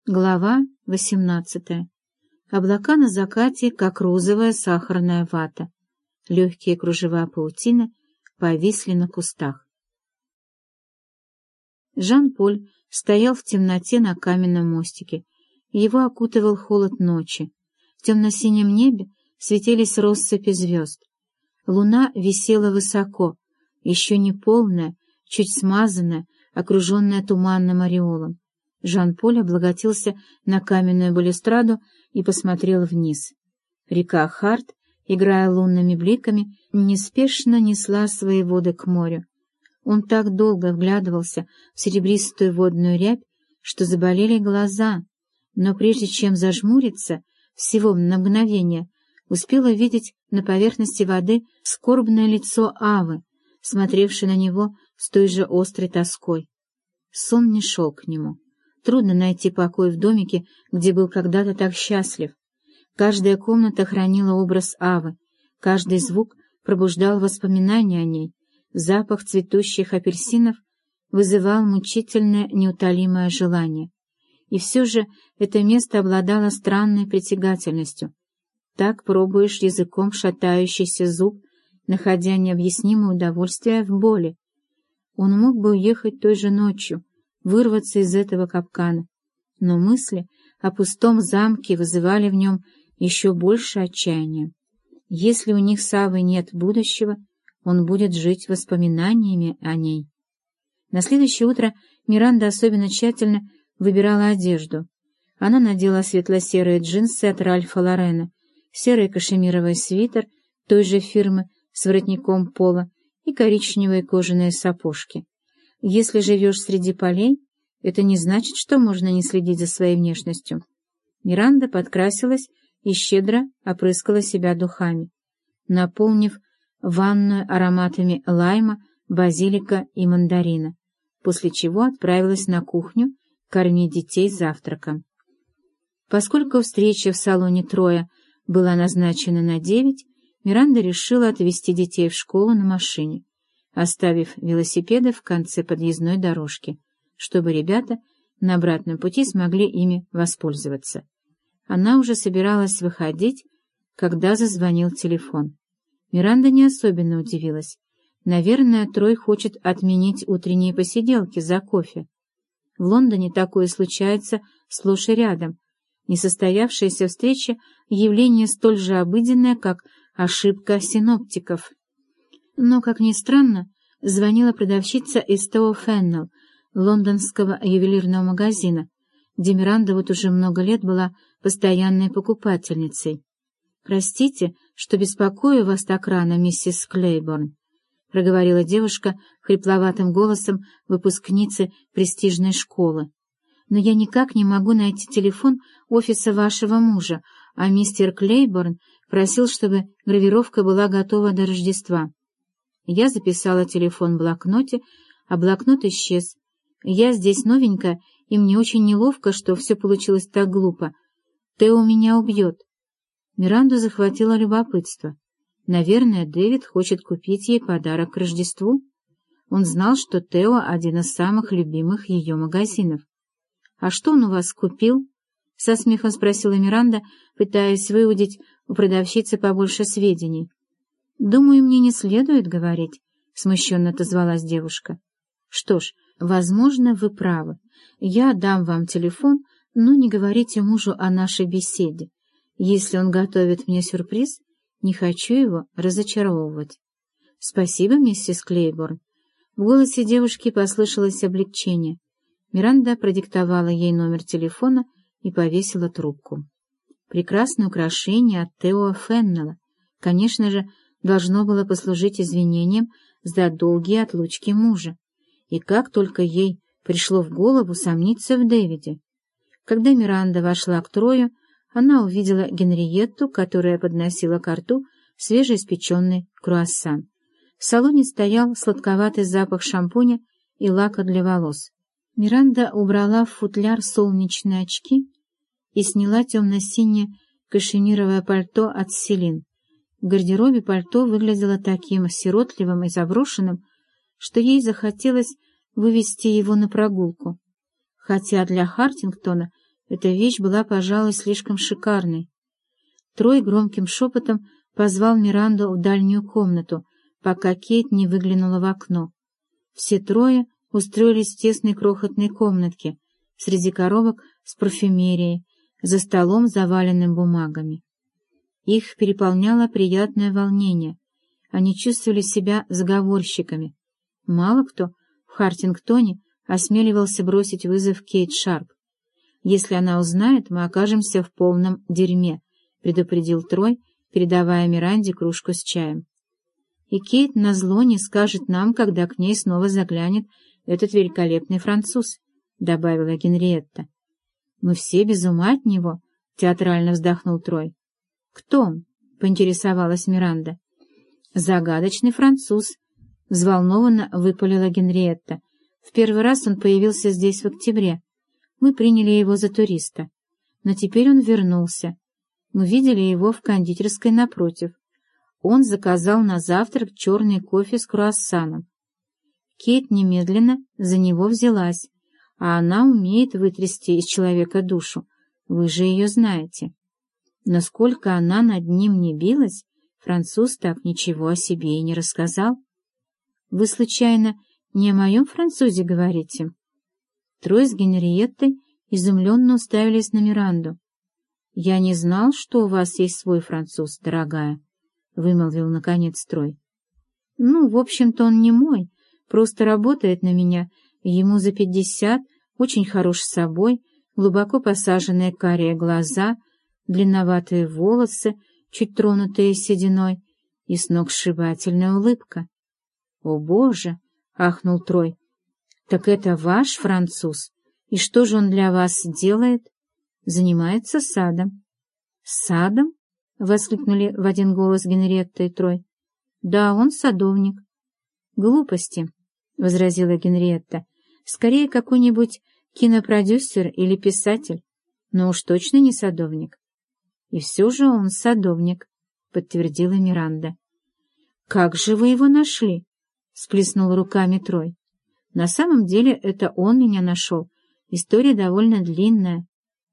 Глава 18. Облака на закате, как розовая сахарная вата. Легкие кружева паутины повисли на кустах. Жан-Поль стоял в темноте на каменном мостике. Его окутывал холод ночи. В темно-синем небе светились россыпи звезд. Луна висела высоко, еще не полная, чуть смазанная, окруженная туманным ореолом. Жан-Поль облокотился на каменную балюстраду и посмотрел вниз. Река Харт, играя лунными бликами, неспешно несла свои воды к морю. Он так долго вглядывался в серебристую водную рябь, что заболели глаза, но прежде чем зажмуриться, всего на мгновение, успел увидеть на поверхности воды скорбное лицо Авы, смотревшее на него с той же острой тоской. Сон не шел к нему. Трудно найти покой в домике, где был когда-то так счастлив. Каждая комната хранила образ Авы, каждый звук пробуждал воспоминания о ней, запах цветущих апельсинов вызывал мучительное неутолимое желание. И все же это место обладало странной притягательностью. Так пробуешь языком шатающийся зуб, находя необъяснимое удовольствие в боли. Он мог бы уехать той же ночью, вырваться из этого капкана, но мысли о пустом замке вызывали в нем еще больше отчаяния. Если у них с Авой нет будущего, он будет жить воспоминаниями о ней. На следующее утро Миранда особенно тщательно выбирала одежду. Она надела светло-серые джинсы от Ральфа Лорена, серый кашемировый свитер той же фирмы с воротником пола и коричневые кожаные сапожки. Если живешь среди полей, это не значит, что можно не следить за своей внешностью. Миранда подкрасилась и щедро опрыскала себя духами, наполнив ванную ароматами лайма, базилика и мандарина, после чего отправилась на кухню кормить детей завтраком. Поскольку встреча в салоне Троя была назначена на 9, Миранда решила отвезти детей в школу на машине, оставив велосипеды в конце подъездной дорожки, чтобы ребята на обратном пути смогли ими воспользоваться. Она уже собиралась выходить, когда зазвонил телефон. Миранда не особенно удивилась. Наверное, Трой хочет отменить утренние посиделки за кофе. В Лондоне такое случается сплошь и рядом. Несостоявшаяся встреча — явление столь же обыденное, как ошибка синоптиков. Но, как ни странно, звонила продавщица из Тео Феннелл, лондонского ювелирного магазина, где Миранда вот уже много лет была постоянной покупательницей. «Простите, что беспокою вас так рано, миссис Клейборн», — проговорила девушка хрипловатым голосом выпускницы престижной школы. «Но я никак не могу найти телефон офиса вашего мужа, а мистер Клейборн просил, чтобы гравировка была готова до Рождества». Я записала телефон в блокноте, а блокнот исчез. Я здесь новенькая, и мне очень неловко, что все получилось так глупо. Тео меня убьет. Миранду захватило любопытство. Наверное, Дэвид хочет купить ей подарок к Рождеству. Он знал, что Тео — один из самых любимых ее магазинов. «А что он у вас купил?» — со смехом спросила Миранда, пытаясь выудить у продавщицы побольше сведений. «Думаю, мне не следует говорить», — смущенно отозвалась девушка. «Что ж, возможно, вы правы. Я дам вам телефон, но не говорите мужу о нашей беседе. Если он готовит мне сюрприз, не хочу его разочаровывать». «Спасибо, миссис Клейборн». В голосе девушки послышалось облегчение. Миранда продиктовала ей номер телефона и повесила трубку. Прекрасное украшение от Тео Феннелла, конечно же, должно было послужить извинением за долгие отлучки мужа. И как только ей пришло в голову сомниться в Дэвиде. Когда Миранда вошла к Трою, она увидела Генриетту, которая подносила ко рту свежеиспеченный круассан. В салоне стоял сладковатый запах шампуня и лака для волос. Миранда убрала в футляр солнечные очки и сняла темно-синее кашемировое пальто от Селин. В гардеробе пальто выглядело таким сиротливым и заброшенным, что ей захотелось вывести его на прогулку. Хотя для Хартингтона Эта вещь была, пожалуй, слишком шикарной. Трой громким шепотом позвал Миранду в дальнюю комнату, пока Кейт не выглянула в окно. Все трое устроились в тесной крохотной комнатке, среди коробок с парфюмерией, за столом, заваленным бумагами. Их переполняло приятное волнение. Они чувствовали себя заговорщиками. Мало кто в Хартингтоне осмеливался бросить вызов Кейт Шарп. «Если она узнает, мы окажемся в полном дерьме», — предупредил Трой, передавая Миранде кружку с чаем. «И Кейт назло не скажет нам, когда к ней снова заглянет этот великолепный француз», — добавила Генриетта. «Мы все без ума от него», — театрально вздохнул Трой. «Кто он?» — поинтересовалась Миранда. «Загадочный француз», — взволнованно выпалила Генриетта. «В первый раз он появился здесь в октябре. Мы приняли его за туриста. Но теперь он вернулся. Мы видели его в кондитерской напротив. Он заказал на завтрак черный кофе с круассаном. Кейт немедленно за него взялась, а она умеет вытрясти из человека душу. Вы же ее знаете. Насколько она над ним не билась, француз так ничего о себе и не рассказал. Вы, случайно, не о моем французе говорите?» Трой с Генриеттой изумленно уставились на Миранду. «Я не знал, что у вас есть свой француз, дорогая», — вымолвил наконец Трой. «Ну, в общем-то, он не мой, просто работает на меня. Ему за 50, очень хорош собой, глубоко посаженные карие глаза, длинноватые волосы, чуть тронутые сединой, и сногсшибательная улыбка». «О, Боже!» — ахнул Трой. «Так это ваш француз? И что же он для вас делает?» «Занимается садом». «Садом?» — воскликнули в один голос Генриетта и Трой. «Да, он садовник». «Глупости», — возразила Генриетта. «Скорее какой-нибудь кинопродюсер или писатель, но уж точно не садовник». «И все же он садовник», — подтвердила Миранда. «Как же вы его нашли?» — сплеснул руками Трой. «На самом деле это он меня нашел. История довольно длинная.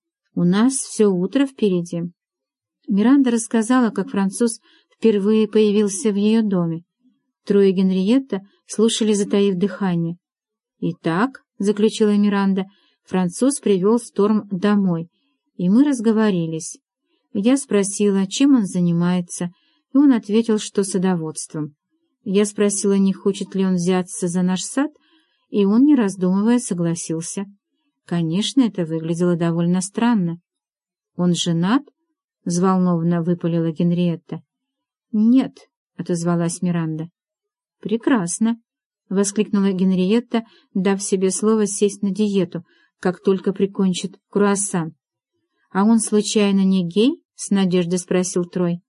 У нас все утро впереди». Миранда рассказала, как француз впервые появился в ее доме. Трой и Генриетта слушали, затаив дыхание. «Итак», — заключила Миранда, — «француз привел Сторм домой, и мы разговорились. Я спросила, чем он занимается, и он ответил, что садоводством. Я спросила, не хочет ли он взяться за наш сад, и он, не раздумывая, согласился. Конечно, это выглядело довольно странно». «Он женат?» — взволнованно выпалила Генриетта. «Нет», — отозвалась Миранда. «Прекрасно», — воскликнула Генриетта, дав себе слово сесть на диету, как только прикончит круассан. «А он, случайно, не гей?» — с надеждой спросил Трой.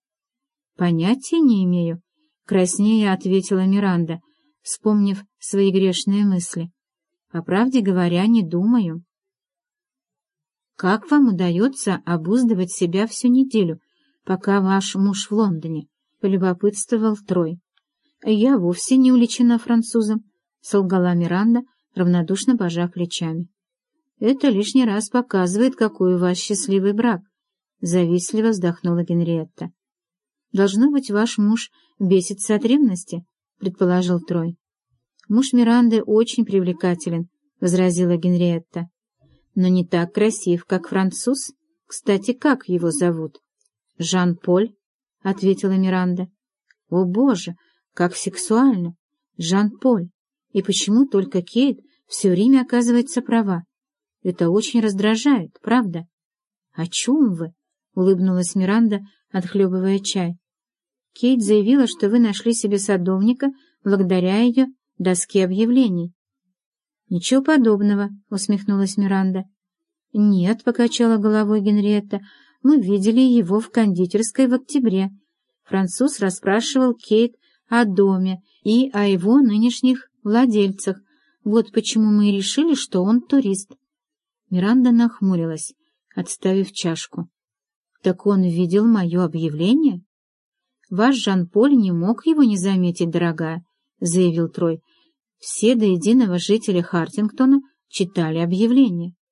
«Понятия не имею», — краснея ответила Миранда, вспомнив свои грешные мысли. «По правде говоря, не думаю». «Как вам удается обуздывать себя всю неделю, пока ваш муж в Лондоне?» — полюбопытствовал Трой. «Я вовсе не увлечена французом», — солгала Миранда, равнодушно пожав плечами. «Это лишний раз показывает, какой у вас счастливый брак», — завистливо вздохнула Генриетта. «Должно быть, ваш муж бесится от ревности», — предположил Трой. «Муж Миранды очень привлекателен», — возразила Генриетта. «Но не так красив, как француз. Кстати, как его зовут?» «Жан-Поль», — ответила Миранда. «О, Боже, как сексуально! Жан-Поль! И почему только Кейт все время оказывается права? Это очень раздражает, правда?» «О чем вы?» — улыбнулась Миранда, отхлебывая чай. «Кейт заявила, что вы нашли себе садовника благодаря ее доске объявлений». «Ничего подобного», — усмехнулась Миранда. «Нет», — покачала головой Генриетта, — «мы видели его в кондитерской в октябре. Француз расспрашивал Кейт о доме и о его нынешних владельцах. Вот почему мы и решили, что он турист». Миранда нахмурилась, отставив чашку. «Так он видел мое объявление?» «Ваш Жан-Поль не мог его не заметить, дорогая», — заявил Трой. «Все до единого жители Хартингтона читали объявление».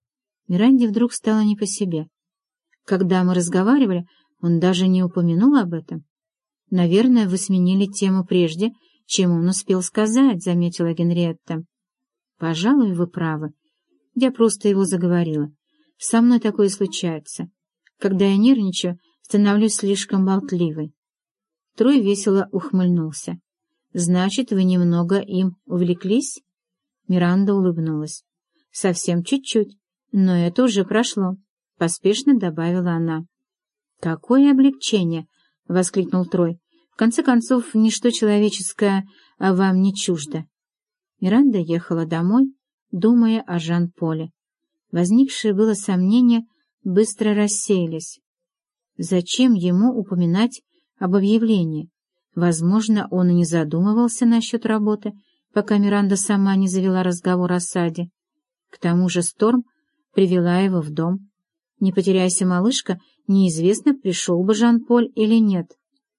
Миранде вдруг стало не по себе. Когда мы разговаривали, он даже не упомянул об этом. «Наверное, вы сменили тему прежде, чем он успел сказать», — заметила Генриетта. «Пожалуй, вы правы. Я просто его заговорила. Со мной такое случается. Когда я нервничаю, становлюсь слишком болтливой». Трой весело ухмыльнулся. «Значит, вы немного им увлеклись?» Миранда улыбнулась. «Совсем чуть-чуть, но это уже прошло», — поспешно добавила она. «Какое облегчение!» — воскликнул Трой. «В конце концов, ничто человеческое вам не чуждо». Миранда ехала домой, думая о Жан-Поле. Возникшие было сомнения быстро рассеялись. Зачем ему упоминать об объявлении? Возможно, он и не задумывался насчет работы, пока Миранда сама не завела разговор о саде. К тому же Сторм привела его в дом. Не потеряйся, малышка, неизвестно, пришел бы Жан-Поль или нет.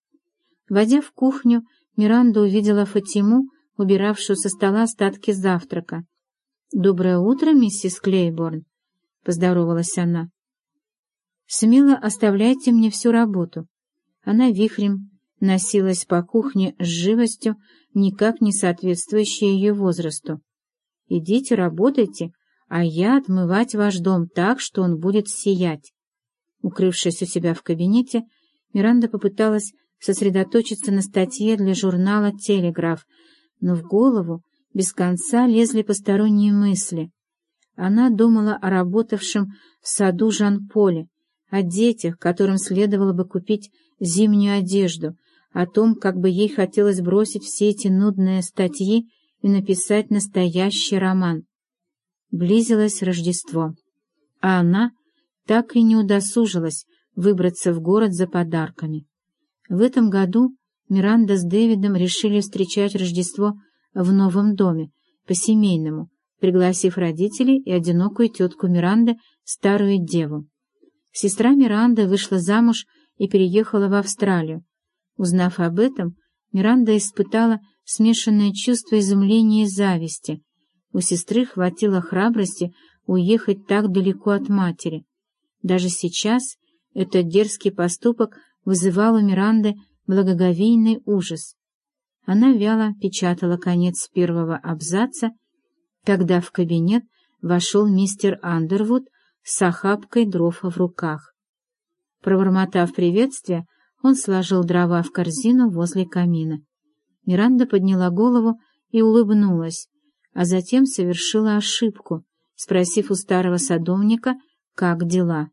Войдя в кухню, Миранда увидела Фатиму, убиравшую со стола остатки завтрака. «Доброе утро, миссис Клейборн», — поздоровалась она. «Смело оставляйте мне всю работу». Она вихрем носилась по кухне с живостью, никак не соответствующей ее возрасту. «Идите, работайте, а я отмывать ваш дом так, что он будет сиять». Укрывшись у себя в кабинете, Миранда попыталась сосредоточиться на статье для журнала «Телеграф», но в голову без конца лезли посторонние мысли. Она думала о работавшем в саду Жан-Поле, о детях, которым следовало бы купить зимнюю одежду, о том, как бы ей хотелось бросить все эти нудные статьи и написать настоящий роман. Близилось Рождество, а она так и не удосужилась выбраться в город за подарками. В этом году Миранда с Дэвидом решили встречать Рождество в новом доме, по-семейному, пригласив родителей и одинокую тетку Миранды, старую деву. Сестра Миранды вышла замуж и переехала в Австралию. Узнав об этом, Миранда испытала смешанное чувство изумления и зависти. У сестры хватило храбрости уехать так далеко от матери. Даже сейчас этот дерзкий поступок вызывал у Миранды благоговейный ужас. Она вяло печатала конец первого абзаца, когда в кабинет вошел мистер Андервуд с охапкой дров в руках. Пробормотав приветствие, он сложил дрова в корзину возле камина. Миранда подняла голову и улыбнулась, а затем совершила ошибку, спросив у старого садовника, как дела.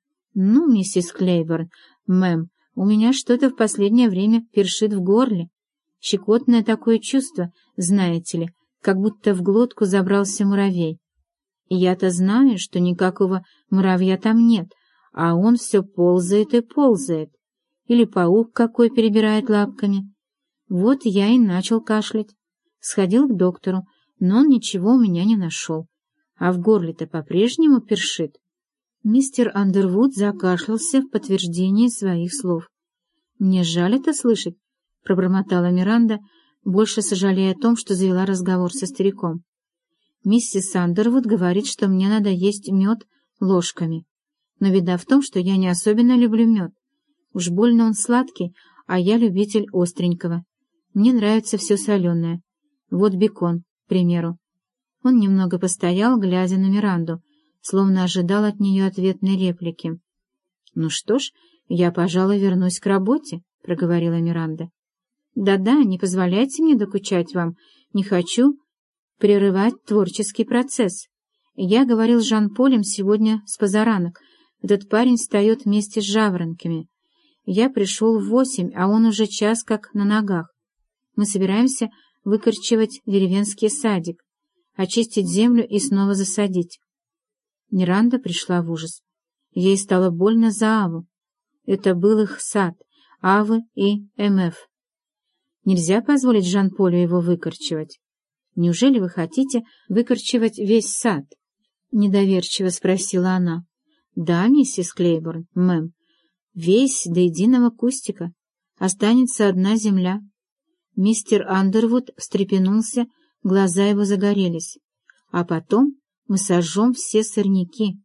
«Ну, миссис Клейборн, мэм, у меня что-то в последнее время першит в горле. Щекотное такое чувство, знаете ли, как будто в глотку забрался муравей. И я-то знаю, что никакого муравья там нет, а он все ползает и ползает. Или паук какой перебирает лапками. Вот я и начал кашлять. Сходил к доктору, но он ничего у меня не нашел. А в горле-то по-прежнему першит». Мистер Андервуд закашлялся в подтверждение своих слов. «Мне жаль это слышать», — пробормотала Миранда, больше сожалея о том, что завела разговор со стариком. «Миссис Андервуд говорит, что мне надо есть мед ложками. Но беда в том, что я не особенно люблю мед. Уж больно он сладкий, а я любитель остренького. Мне нравится все соленое. Вот бекон, к примеру». Он немного постоял, глядя на Миранду, словно ожидал от нее ответной реплики. «Ну что ж, я, пожалуй, вернусь к работе», — проговорила Миранда. «Да-да, не позволяйте мне докучать вам. Не хочу прерывать творческий процесс. Я говорил с Жан-Полем сегодня с позаранок. Этот парень встает вместе с жаворонками. Я пришел в 8, а он уже час как на ногах. Мы собираемся выкорчевать деревенский садик, очистить землю и снова засадить». Миранда пришла в ужас. Ей стало больно за Аву. Это был их сад, Авы и МФ. Нельзя позволить Жан-Полю его выкорчевать. «Неужели вы хотите выкорчевать весь сад?» — недоверчиво спросила она. «Да, миссис Клейборн, мэм, весь до единого кустика. Останется одна земля». Мистер Андервуд встрепенулся, глаза его загорелись. «А потом мы сожжем все сорняки.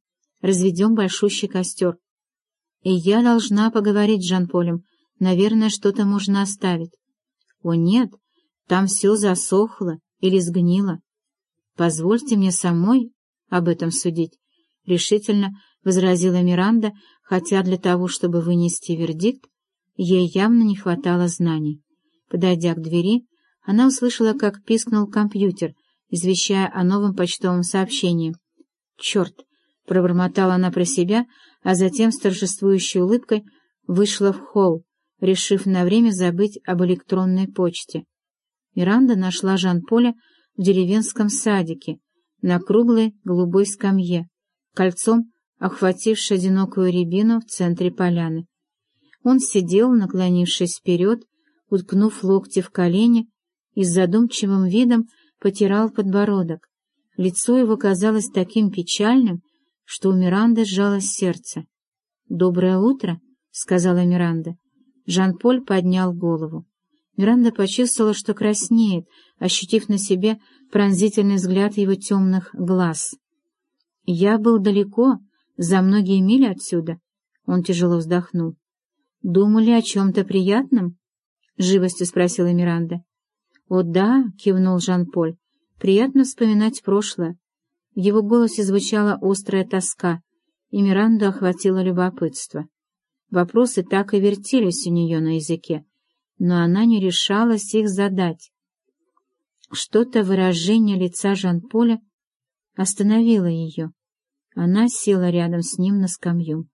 разведем большущий костер. И я должна поговорить с Жан-Полем. Наверное, что-то можно оставить. О нет, там все засохло или сгнило. Позвольте мне самой об этом судить, — решительно возразила Миранда, хотя для того, чтобы вынести вердикт, ей явно не хватало знаний. Подойдя к двери, она услышала, как пискнул компьютер, извещая о новом почтовом сообщении. «Черт!» — пробормотала она про себя, а затем с торжествующей улыбкой вышла в холл, решив на время забыть об электронной почте. Миранда нашла Жан-Поля в деревенском садике, на круглой голубой скамье, кольцом охватившей одинокую рябину в центре поляны. Он сидел, наклонившись вперед, уткнув локти в колени, и с задумчивым видом потирал подбородок. Лицо его казалось таким печальным, что у Миранды сжалось сердце. «Доброе утро», — сказала Миранда. Жан-Поль поднял голову. Миранда почувствовала, что краснеет, ощутив на себе пронзительный взгляд его темных глаз. «Я был далеко, за многие мили отсюда», — он тяжело вздохнул. «Думали о чем-то приятном?» — живостью спросила Миранда. «О да», — кивнул Жан-Поль, — «приятно вспоминать прошлое». В его голосе звучала острая тоска, и Миранду охватило любопытство. Вопросы так и вертелись у нее на языке, но она не решалась их задать. Что-то выражение лица Жан-Поля остановило ее. Она села рядом с ним на скамью.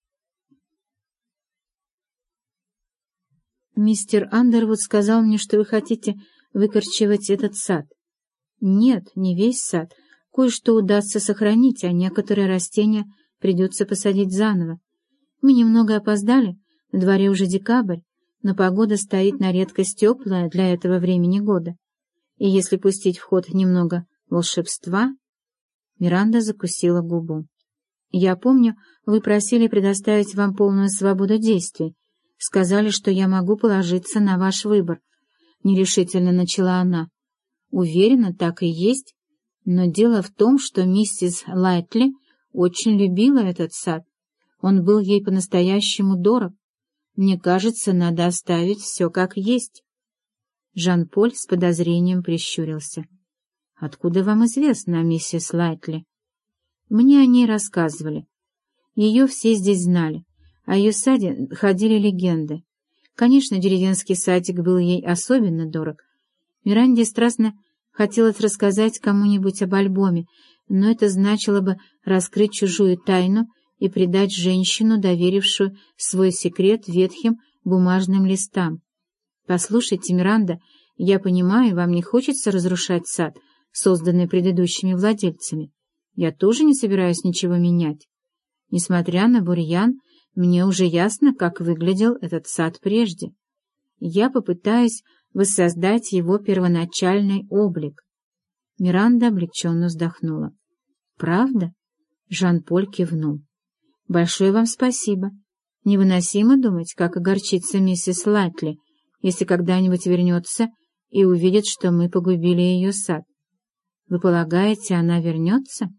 «Мистер Андервуд сказал мне, что вы хотите выкорчевать этот сад». «Нет, не весь сад. Кое-что удастся сохранить, а некоторые растения придется посадить заново. Мы немного опоздали, на дворе уже декабрь, но погода стоит на редкость теплая для этого времени года. И если пустить в ход немного волшебства...» Миранда закусила губу. «Я помню, вы просили предоставить вам полную свободу действий. Сказали, что я могу положиться на ваш выбор», — нерешительно начала она. «Уверена, так и есть. Но дело в том, что миссис Лайтли очень любила этот сад. Он был ей по-настоящему дорог. Мне кажется, надо оставить все как есть». Жан-Поль с подозрением прищурился. «Откуда вам известно о миссис Лайтли?» «Мне о ней рассказывали. Ее все здесь знали. О ее саде ходили легенды. Конечно, деревенский садик был ей особенно дорог. Миранде страстно хотелось рассказать кому-нибудь об альбоме, но это значило бы раскрыть чужую тайну и предать женщину, доверившую свой секрет ветхим бумажным листам. «Послушайте, Миранда, я понимаю, вам не хочется разрушать сад, созданный предыдущими владельцами. Я тоже не собираюсь ничего менять. Несмотря на бурьян, мне уже ясно, как выглядел этот сад прежде. Я попытаюсь воссоздать его первоначальный облик». Миранда облегченно вздохнула. «Правда?» — Жан-Поль кивнул. «Большое вам спасибо. Невыносимо думать, как огорчится миссис Лайтли, если когда-нибудь вернется и увидит, что мы погубили ее сад. Вы полагаете, она вернется?»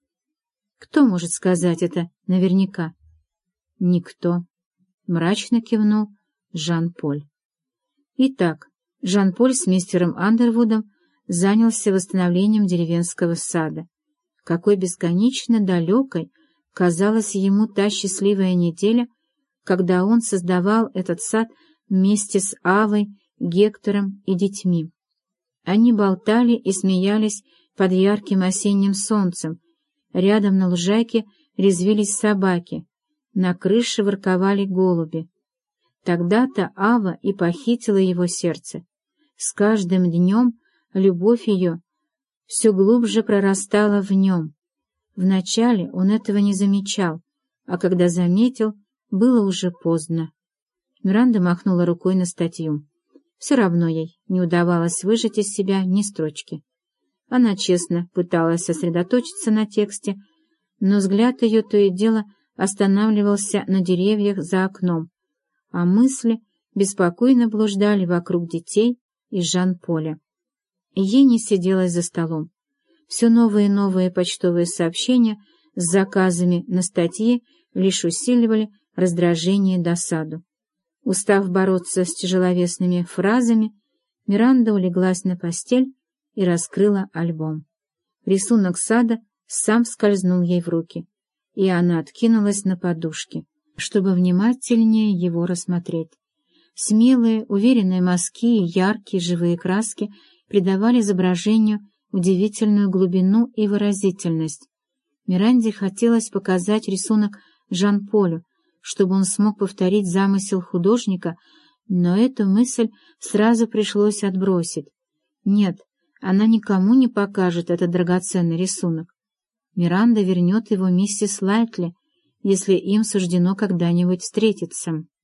«Кто может сказать это наверняка?» «Никто», — мрачно кивнул Жан-Поль. Итак, Жан-Поль с мистером Андервудом занялся восстановлением деревенского сада. Какой бесконечно далекой казалась ему та счастливая неделя, когда он создавал этот сад вместе с Авой, Гектором и детьми. Они болтали и смеялись под ярким осенним солнцем. Рядом на лужайке резвились собаки, на крыше ворковали голуби. Тогда-то Ава и похитила его сердце. С каждым днем любовь ее все глубже прорастала в нем. Вначале он этого не замечал, а когда заметил, было уже поздно. Миранда махнула рукой на статью. Все равно ей не удавалось выжать из себя ни строчки. Она честно пыталась сосредоточиться на тексте, но взгляд ее то и дело останавливался на деревьях за окном, а мысли беспокойно блуждали вокруг детей и Жан-Поля. Ей не сиделось за столом. Все новые и новые почтовые сообщения с заказами на статьи лишь усиливали раздражение и досаду. Устав бороться с тяжеловесными фразами, Миранда улеглась на постель и раскрыла альбом. Рисунок сада сам скользнул ей в руки, и она откинулась на подушке, чтобы внимательнее его рассмотреть. Смелые, уверенные мазки и яркие живые краски придавали изображению удивительную глубину и выразительность. Миранде хотелось показать рисунок Жан-Полю, чтобы он смог повторить замысел художника, но эту мысль сразу пришлось отбросить. Нет, она никому не покажет этот драгоценный рисунок. Миранда вернет его миссис Лайтли, если им суждено когда-нибудь встретиться.